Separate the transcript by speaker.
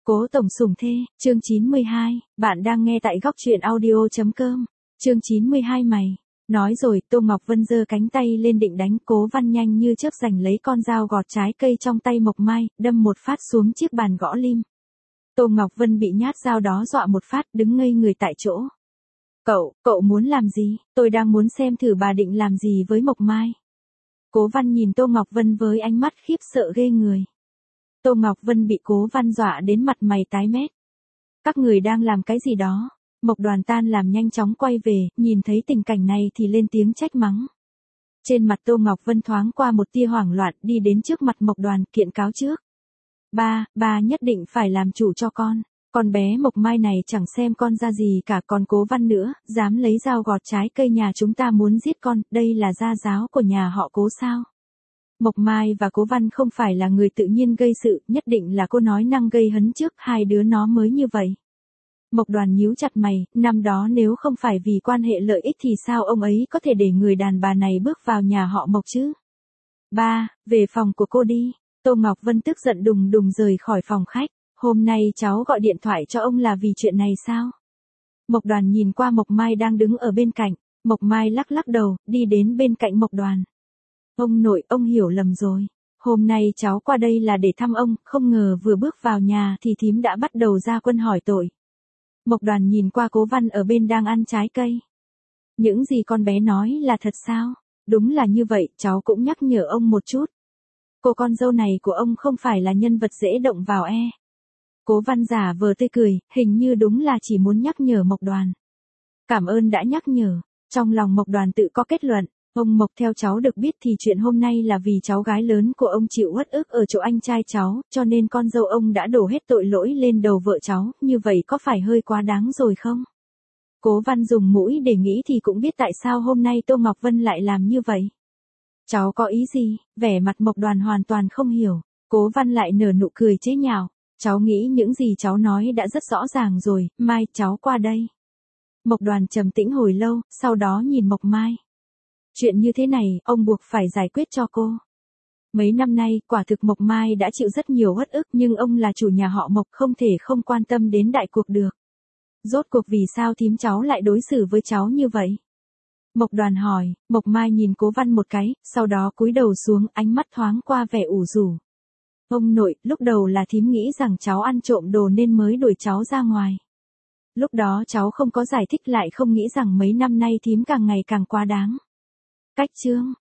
Speaker 1: Cố tổng sủng thê, chương 92, bạn đang nghe tại góc truyện audio.com, chương 92 mày. Nói rồi, Tô Ngọc Vân giơ cánh tay lên định đánh, Cố Văn nhanh như chớp giành lấy con dao gọt trái cây trong tay Mộc Mai, đâm một phát xuống chiếc bàn gõ lim. Tô Ngọc Vân bị nhát dao đó dọa một phát, đứng ngây người tại chỗ. Cậu muốn làm gì? Tôi đang muốn xem thử bà định làm gì với Mộc Mai. Cố Văn nhìn Tô Ngọc Vân với ánh mắt khiếp sợ ghê người. Tô Ngọc Vân bị Cố Văn dọa đến mặt mày tái mét. Các người đang làm cái gì đó? Mộc Đoàn tan làm nhanh chóng quay về, nhìn thấy tình cảnh này thì lên tiếng trách mắng. Trên mặt Tô Ngọc Vân thoáng qua một tia hoảng loạn, đi đến trước mặt Mộc Đoàn, kiện cáo trước. Ba nhất định phải làm chủ cho con bé Mộc Mai này chẳng xem con ra gì cả, còn Cố Văn nữa, dám lấy dao gọt trái cây nhà chúng ta muốn giết con, đây là gia giáo của nhà họ Cố sao? Mộc Mai và Cố Văn không phải là người tự nhiên gây sự, nhất định là cô nói năng gây hấn trước, hai đứa nó mới như vậy. Mộc Đoàn nhíu chặt mày, năm đó nếu không phải vì quan hệ lợi ích thì sao ông ấy có thể để người đàn bà này bước vào nhà họ Mộc chứ? Ba, về phòng của cô đi. Tô Ngọc Vân tức giận đùng đùng rời khỏi phòng khách. Hôm nay cháu gọi điện thoại cho ông là vì chuyện này sao? Mộc Đoàn nhìn qua Mộc Mai đang đứng ở bên cạnh. Mộc Mai lắc lắc đầu, đi đến bên cạnh Mộc Đoàn. Ông nội, ông hiểu lầm rồi. Hôm nay cháu qua đây là để thăm ông, không ngờ vừa bước vào nhà thì thím đã bắt đầu ra quân hỏi tội. Mộc Đoàn nhìn qua Cố Văn ở bên đang ăn trái cây. Những gì con bé nói là thật sao? Đúng là như vậy, cháu cũng nhắc nhở ông một chút. Cô con dâu này của ông không phải là nhân vật dễ động vào e. Cố Văn giả vờ tươi cười, hình như đúng là chỉ muốn nhắc nhở Mộc Đoàn. Cảm ơn đã nhắc nhở. Trong lòng Mộc Đoàn tự có kết luận. Ông Mộc theo cháu được biết thì chuyện hôm nay là vì cháu gái lớn của ông chịu uất ức ở chỗ anh trai cháu, cho nên con dâu ông đã đổ hết tội lỗi lên đầu vợ cháu, như vậy có phải hơi quá đáng rồi không? Cố Văn dùng mũi để nghĩ thì cũng biết tại sao hôm nay Tô Ngọc Vân lại làm như vậy. Cháu có ý gì? Vẻ mặt Mộc Đoàn hoàn toàn không hiểu. Cố Văn lại nở nụ cười chế nhạo. Cháu nghĩ những gì cháu nói đã rất rõ ràng rồi, Mai cháu qua đây. Mộc Đoàn trầm tĩnh hồi lâu, sau đó nhìn Mộc Mai. Chuyện như thế này, ông buộc phải giải quyết cho cô. Mấy năm nay, quả thực Mộc Mai đã chịu rất nhiều uất ức, nhưng ông là chủ nhà họ Mộc không thể không quan tâm đến đại cuộc được. Rốt cuộc vì sao thím cháu lại đối xử với cháu như vậy? Mộc Đoàn hỏi. Mộc Mai nhìn Cố Văn một cái, sau đó cúi đầu xuống, ánh mắt thoáng qua vẻ ủ rũ. Ông nội, lúc đầu là thím nghĩ rằng cháu ăn trộm đồ nên mới đuổi cháu ra ngoài. Lúc đó cháu không có giải thích, lại không nghĩ rằng mấy năm nay thím càng ngày càng quá đáng. Cách chương